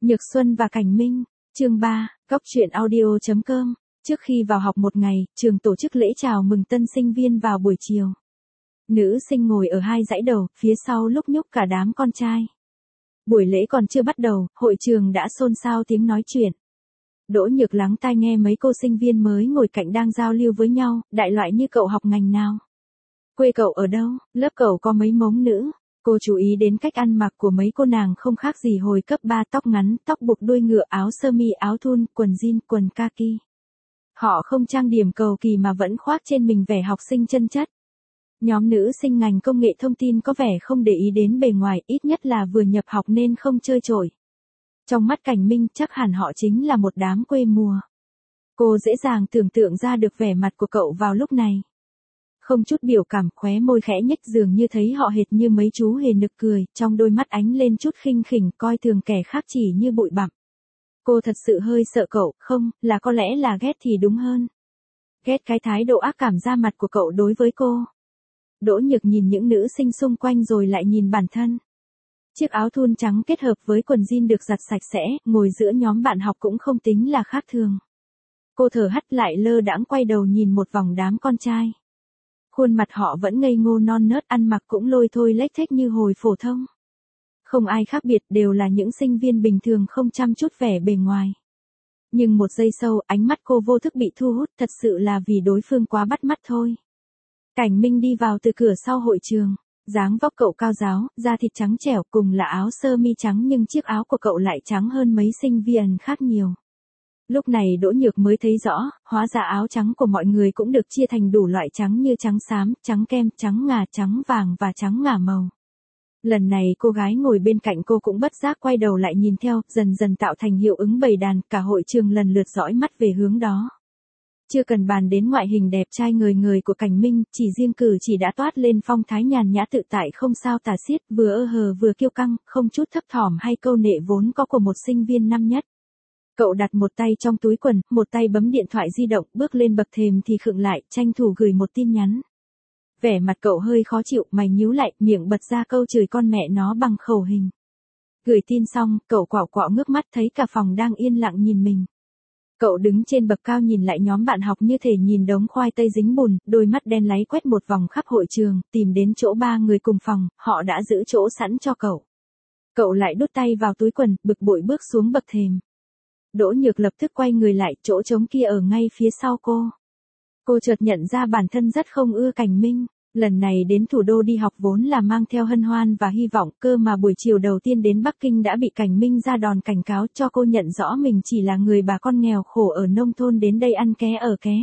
Nhược Xuân và Cảnh Minh, chương 3, Góc truyện audio.com. Trước khi vào học một ngày, trường tổ chức lễ chào mừng tân sinh viên vào buổi chiều. Nữ sinh ngồi ở hai dãy đầu, phía sau lúc nhúc cả đám con trai. Buổi lễ còn chưa bắt đầu, hội trường đã xôn xao tiếng nói chuyện. Đỗ Nhược lắng tai nghe mấy cô sinh viên mới ngồi cạnh đang giao lưu với nhau, đại loại như cậu học ngành nào? Quê cậu ở đâu? Lớp cậu có mấy mống nữ? Cô chú ý đến cách ăn mặc của mấy cô nàng không khác gì hồi cấp 3, tóc ngắn, tóc buộc đuôi ngựa, áo sơ mi, áo thun, quần jean, quần kaki. Họ không trang điểm cầu kỳ mà vẫn khoác trên mình vẻ học sinh chân chất. Nhóm nữ sinh ngành công nghệ thông tin có vẻ không để ý đến bề ngoài, ít nhất là vừa nhập học nên không chơi chổi. Trong mắt Cảnh Minh chắc hẳn họ chính là một đám quê mùa. Cô dễ dàng tưởng tượng ra được vẻ mặt của cậu vào lúc này. Không chút biểu cảm, khóe môi khẽ nhếch, dường như thấy họ hệt như mấy chú hề nực cười, trong đôi mắt ánh lên chút khinh khỉnh, coi thường kẻ khác chỉ như bụi bặm. Cô thật sự hơi sợ cậu, không, là có lẽ là ghét thì đúng hơn. Ghét cái thái độ ác cảm ra mặt của cậu đối với cô. Đỗ Nhược nhìn những nữ sinh xung quanh rồi lại nhìn bản thân. Chiếc áo thun trắng kết hợp với quần jean được giặt sạch sẽ, ngồi giữa nhóm bạn học cũng không tính là khác thường. Cô thở hắt lại lơ đãng quay đầu nhìn một vòng đám con trai. Khuôn mặt họ vẫn ngây ngô non nớt, ăn mặc cũng lôi thôi lếch thếch như hồi phổ thông. Không ai khác biệt, đều là những sinh viên bình thường không chăm chút vẻ bề ngoài. Nhưng một giây sau, ánh mắt cô vô thức bị thu hút, thật sự là vì đối phương quá bắt mắt thôi. Cảnh Minh đi vào từ cửa sau hội trường. Dáng vóc cậu cao ráo, da thịt trắng trẻo, cùng là áo sơ mi trắng nhưng chiếc áo của cậu lại trắng hơn mấy sinh viên khác nhiều. Lúc này Đỗ Nhược mới thấy rõ, hóa ra áo trắng của mọi người cũng được chia thành đủ loại trắng như trắng xám, trắng kem, trắng ngà, trắng vàng và trắng ngả màu. Lần này cô gái ngồi bên cạnh cô cũng bất giác quay đầu lại nhìn theo, dần dần tạo thành hiệu ứng bầy đàn, cả hội trường lần lượt dõi mắt về hướng đó. Chưa cần bàn đến ngoại hình đẹp trai ngời ngời của Cảnh Minh, chỉ riêng cử chỉ đã toát lên phong thái nhàn nhã tự tại không sao tả xiết, vừa ơ hờ vừa kiêu căng, không chút thấp thỏm hay câu nệ vốn có của một sinh viên năm nhất. Cậu đặt một tay trong túi quần, một tay bấm điện thoại di động, bước lên bậc thềm thì khựng lại, tranh thủ gửi một tin nhắn. Vẻ mặt cậu hơi khó chịu, mày nhíu lại, miệng bật ra câu chửi con mẹ nó bằng khẩu hình. Gửi tin xong, cậu quạo quạo ngước mắt thấy cả phòng đang yên lặng nhìn mình. Cậu đứng trên bậc cao nhìn lại nhóm bạn học như thể nhìn đống khoai tây dính bùn, đôi mắt đen láy quét một vòng khắp hội trường, tìm đến chỗ ba người cùng phòng, họ đã giữ chỗ sẵn cho cậu. Cậu lại đút tay vào túi quần, bực bội bước xuống bậc thềm. Đỗ Nhược lập tức quay người lại, chỗ trống kia ở ngay phía sau cô. Cô chợt nhận ra bản thân rất không ưa Cảnh Minh. Lần này đến thủ đô đi học vốn là mang theo hân hoan và hy vọng, cơ mà buổi chiều đầu tiên đến Bắc Kinh đã bị Cảnh Minh ra đòn cảnh cáo cho cô nhận rõ mình chỉ là người bà con nghèo khổ ở nông thôn đến đây ăn ké ở ké.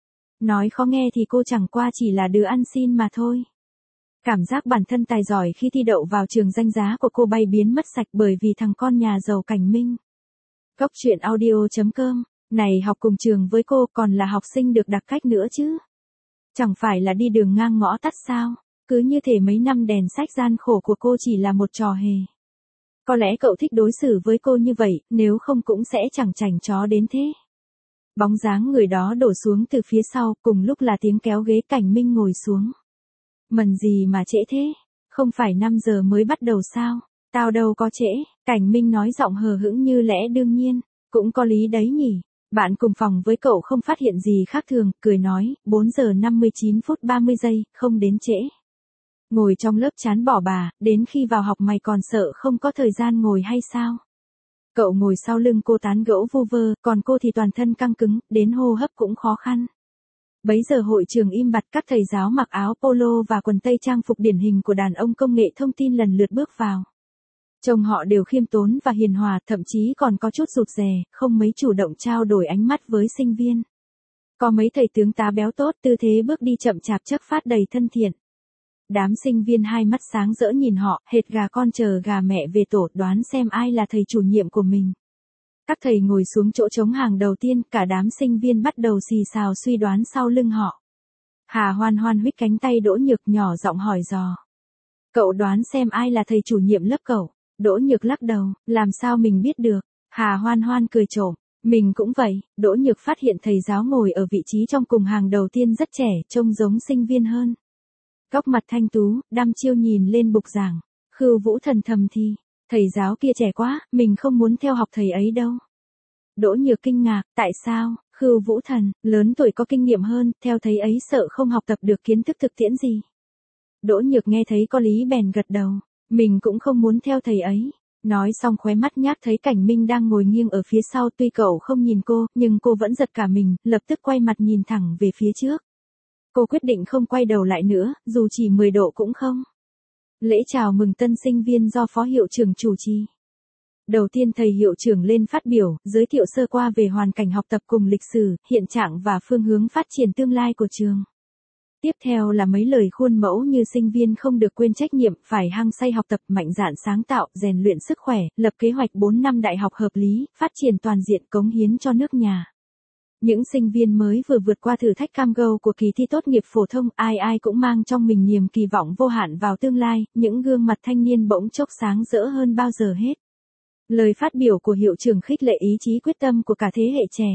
Nói khó nghe thì cô chẳng qua chỉ là đứa ăn xin mà thôi. Cảm giác bản thân tài giỏi khi thi đậu vào trường danh giá của cô bay biến mất sạch bởi vì thằng con nhà giàu Cảnh Minh. Góc truyện audio.com, này học cùng trường với cô còn là học sinh được đặc cách nữa chứ. Chẳng phải là đi đường ngang ngõ tắt sao, cứ như thể mấy năm đèn sách gian khổ của cô chỉ là một trò hề. Có lẽ cậu thích đối xử với cô như vậy, nếu không cũng sẽ chẳng chảnh chó đến thế. Bóng dáng người đó đổ xuống từ phía sau, cùng lúc là tiếng kéo ghế. Cảnh Minh ngồi xuống. Mần gì mà trễ thế, không phải 5 giờ mới bắt đầu sao, tao đâu có trễ, Cảnh Minh nói giọng hờ hững như lẽ đương nhiên, cũng có lý đấy nhỉ. Bạn cùng phòng với cậu không phát hiện gì khác thường, cười nói, 4 giờ 59 phút 30 giây, không đến trễ. Ngồi trong lớp chán bỏ bà, đến khi vào học mày còn sợ không có thời gian ngồi hay sao? Cậu ngồi sau lưng cô tán gẫu vu vơ, còn cô thì toàn thân căng cứng, đến hô hấp cũng khó khăn. Bấy giờ hội trường im bặt, các thầy giáo mặc áo polo và quần tây trang phục điển hình của đàn ông công nghệ thông tin lần lượt bước vào. Trông họ đều khiêm tốn và hiền hòa, thậm chí còn có chút rụt rè, không mấy chủ động trao đổi ánh mắt với sinh viên. Có mấy thầy tướng tá béo tốt, tư thế bước đi chậm chạp chất phác đầy thân thiện. Đám sinh viên hai mắt sáng rỡ nhìn họ, hệt gà con chờ gà mẹ về tổ, đoán xem ai là thầy chủ nhiệm của mình. Các thầy ngồi xuống chỗ trống hàng đầu tiên, cả đám sinh viên bắt đầu xì xào suy đoán sau lưng họ. Hà Hoan Hoan huých cánh tay Đỗ Nhược, nhỏ giọng hỏi dò. Cậu đoán xem ai là thầy chủ nhiệm lớp cậu? Đỗ Nhược lắc đầu, làm sao mình biết được? Hà Hoan Hoan cười trộm, mình cũng vậy. Đỗ Nhược phát hiện thầy giáo ngồi ở vị trí trong cùng hàng đầu tiên rất trẻ, trông giống sinh viên hơn. Góc mặt thanh tú, đăm chiêu nhìn lên bục giảng. Khưu Vũ thần thầm thì, Thầy giáo kia trẻ quá, mình không muốn theo học thầy ấy đâu. Đỗ Nhược kinh ngạc, tại sao? Khưu Vũ Thần, lớn tuổi có kinh nghiệm hơn, theo thầy ấy sợ không học tập được kiến thức thực tiễn gì. Đỗ Nhược nghe thấy có lý bèn gật đầu, mình cũng không muốn theo thầy ấy. Nói xong khóe mắt nhác thấy Cảnh Minh đang ngồi nghiêng ở phía sau, tuy cậu không nhìn cô, nhưng cô vẫn giật cả mình, lập tức quay mặt nhìn thẳng về phía trước. Cô quyết định không quay đầu lại nữa, dù chỉ 10 độ cũng không. Lễ chào mừng tân sinh viên do Phó Hiệu trưởng chủ trì. Đầu tiên thầy hiệu trưởng lên phát biểu, giới thiệu sơ qua về hoàn cảnh học tập cùng lịch sử, hiện trạng và phương hướng phát triển tương lai của trường. Tiếp theo là mấy lời khuôn mẫu như sinh viên không được quên trách nhiệm, phải hăng say học tập, mạnh dạn sáng tạo, rèn luyện sức khỏe, lập kế hoạch 4 năm đại học hợp lý, phát triển toàn diện, cống hiến cho nước nhà. Những sinh viên mới vừa vượt qua thử thách cam go của kỳ thi tốt nghiệp phổ thông, ai ai cũng mang trong mình niềm kỳ vọng vô hạn vào tương lai, những gương mặt thanh niên bỗng chốc sáng rỡ hơn bao giờ hết. Lời phát biểu của hiệu trưởng khích lệ ý chí quyết tâm của cả thế hệ trẻ.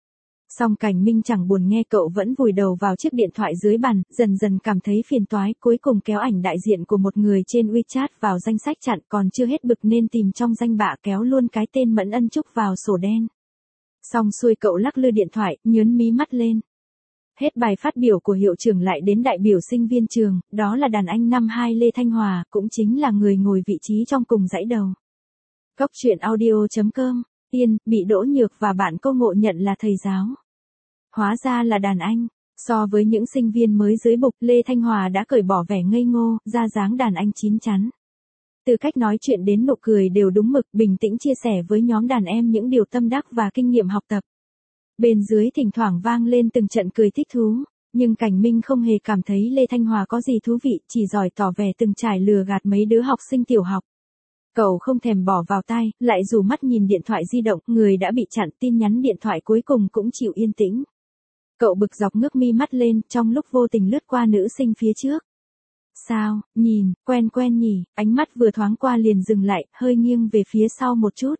Song Cảnh Minh chẳng buồn nghe, cậu vẫn vùi đầu vào chiếc điện thoại dưới bàn, dần dần cảm thấy phiền toái, cuối cùng kéo ảnh đại diện của một người trên WeChat vào danh sách chặn, còn chưa hết bực nên tìm trong danh bạ kéo luôn cái tên Mẫn Ân Trúc vào sổ đen. Xong xuôi cậu lắc lư điện thoại, nhớn mí mắt lên. Hết bài phát biểu của hiệu trưởng lại đến đại biểu sinh viên trường, đó là đàn anh năm 2 Lê Thanh Hòa, cũng chính là người ngồi vị trí trong cùng dãy đầu. Góc truyện audio.com, Yên, bị Đỗ Nhược và bạn cô ngộ nhận là thầy giáo. Hóa ra là đàn anh. So với những sinh viên mới dưới bục, Lê Thanh Hòa đã cởi bỏ vẻ ngây ngô, ra dáng đàn anh chín chắn. Từ cách nói chuyện đến nụ cười đều đúng mực, bình tĩnh chia sẻ với nhóm đàn em những điều tâm đắc và kinh nghiệm học tập. Bên dưới thỉnh thoảng vang lên từng trận cười thích thú, nhưng Cảnh Minh không hề cảm thấy Lê Thanh Hòa có gì thú vị, chỉ giỏi tỏ vẻ từng trải lừa gạt mấy đứa học sinh tiểu học. Cậu không thèm bỏ vào tai, lại rủ mắt nhìn điện thoại di động, người đã bị chặn tin nhắn điện thoại cuối cùng cũng chịu yên tĩnh. Cậu bực dọc ngước mi mắt lên, trong lúc vô tình lướt qua nữ sinh phía trước. Sao, nhìn, quen quen nhỉ, ánh mắt vừa thoáng qua liền dừng lại, hơi nghiêng về phía sau một chút.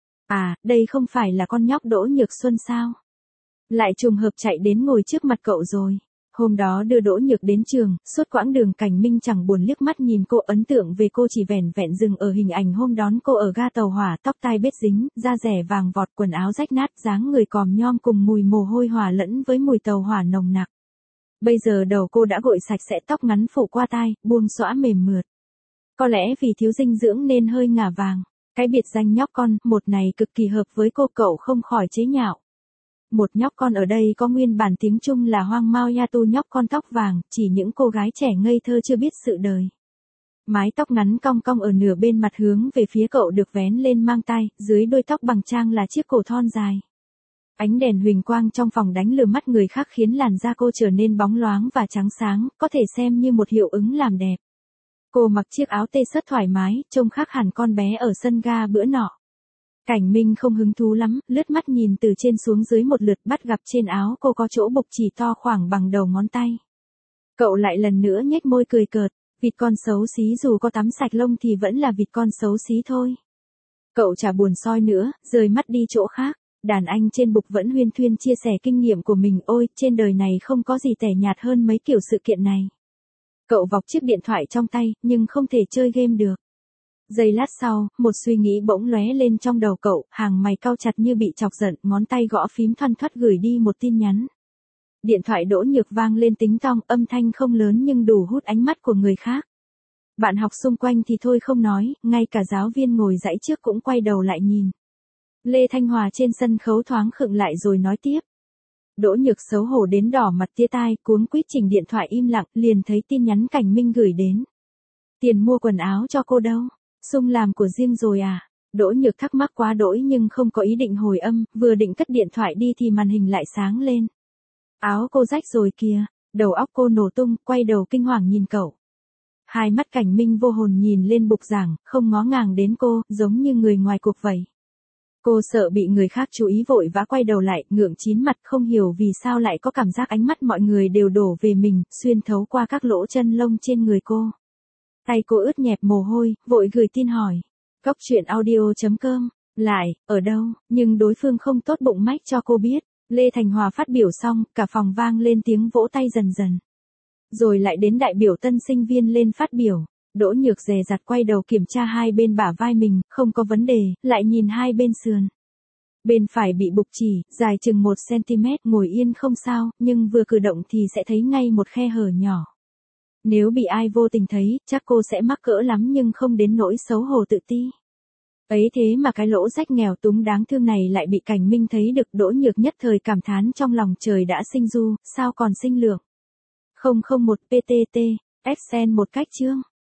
À, đây không phải là con nhóc Đỗ Nhược Xuân sao? Lại trùng hợp chạy đến ngồi trước mặt cậu rồi. Hôm đó đưa Đỗ Nhược đến trường, suốt quãng đường Cảnh Minh chẳng buồn liếc mắt nhìn cô, ấn tượng về cô chỉ vẻn vẹn dừng ở hình ảnh hôm đón cô ở ga tàu hỏa, tóc tai bết dính, da dẻ vàng vọt, quần áo rách nát, dáng người còm nhom cùng mùi mồ hôi hòa lẫn với mùi tàu hỏa nồng nặc. Bây giờ đầu cô đã gội sạch sẽ, tóc ngắn phủ qua tai, buông xõa mềm mượt. Có lẽ vì thiếu dinh dưỡng nên hơi ngả vàng. Cái biệt danh nhóc con, một này cực kỳ hợp với cô, cậu không khỏi chế nhạo. Một nhóc con ở đây có nguyên bản tiếng Trung là Hoang Mao Ya Tu, nhóc con tóc vàng, chỉ những cô gái trẻ ngây thơ chưa biết sự đời. Mái tóc ngắn cong cong ở nửa bên mặt hướng về phía cậu được vén lên mang tai, dưới đuôi tóc bằng trang là chiếc cổ thon dài. Ánh đèn huỳnh quang trong phòng đánh lừa mắt người khác khiến làn da cô trở nên bóng loáng và trắng sáng, có thể xem như một hiệu ứng làm đẹp. Cô mặc chiếc áo tê sớt thoải mái, trông khác hẳn con bé ở sân ga bữa nọ. Cảnh Minh không hứng thú lắm, lướt mắt nhìn từ trên xuống dưới một lượt, bắt gặp trên áo cô có chỗ bục chỉ to khoảng bằng đầu ngón tay. Cậu lại lần nữa nhếch môi cười cợt, vịt con xấu xí dù có tắm sạch lông thì vẫn là vịt con xấu xí thôi. Cậu chả buồn soi nữa, rời mắt đi chỗ khác. Đàn anh trên bục vẫn huyên thuyên chia sẻ kinh nghiệm của mình, ôi, trên đời này không có gì tẻ nhạt hơn mấy kiểu sự kiện này. Cậu vọc chiếc điện thoại trong tay, nhưng không thể chơi game được. Giây lát sau, một suy nghĩ bỗng lóe lên trong đầu cậu, hàng mày cau chặt như bị chọc giận, ngón tay gõ phím thoăn thoắt gửi đi một tin nhắn. Điện thoại Đỗ Nhược vang lên tính tong, âm thanh không lớn nhưng đủ hút ánh mắt của người khác. Bạn học xung quanh thì thôi không nói, ngay cả giáo viên ngồi dãy trước cũng quay đầu lại nhìn. Lê Thanh Hòa trên sân khấu thoáng khựng lại rồi nói tiếp. Đỗ Nhược xấu hổ đến đỏ mặt tía tai, cuống quýt chỉnh điện thoại im lặng, liền thấy tin nhắn Cảnh Minh gửi đến. Tiền mua quần áo cho cô đâu? Sung làm của riêng rồi à? Đỗ Nhược thắc mắc quá đỗi nhưng không có ý định hồi âm, vừa định cất điện thoại đi thì màn hình lại sáng lên. Áo cô rách rồi kìa, đầu óc cô nổ tung, quay đầu kinh hoàng nhìn cậu. Hai mắt Cảnh Minh vô hồn nhìn lên bục giảng, không ngó ngàng đến cô, giống như người ngoài cuộc vậy. Cô sợ bị người khác chú ý vội vã quay đầu lại, ngượng chín mặt, không hiểu vì sao lại có cảm giác ánh mắt mọi người đều đổ về mình, xuyên thấu qua các lỗ chân lông trên người cô. Tay cô ướt nhẹp mồ hôi, vội gửi tin hỏi. Góc truyện audio.com, lại, ở đâu, nhưng đối phương không tốt bụng mách cho cô biết. Lê Thành Hòa phát biểu xong, cả phòng vang lên tiếng vỗ tay dần dần. Rồi lại đến đại biểu tân sinh viên lên phát biểu. Đỗ Nhược dè dặt quay đầu kiểm tra hai bên bả vai mình, không có vấn đề, lại nhìn hai bên sườn. Bên phải bị bục chỉ, dài chừng 1 cm, ngồi yên không sao, nhưng vừa cử động thì sẽ thấy ngay một khe hở nhỏ. Nếu bị ai vô tình thấy, chắc cô sẽ mắc cỡ lắm nhưng không đến nỗi xấu hổ tự ti. Ấy thế mà cái lỗ rách nghèo túng đáng thương này lại bị Cảnh Minh thấy được. Đỗ Nhược nhất thời cảm thán trong lòng, trời đã sinh du, sao còn sinh lượng. 001 PTT, Excel một cách chương.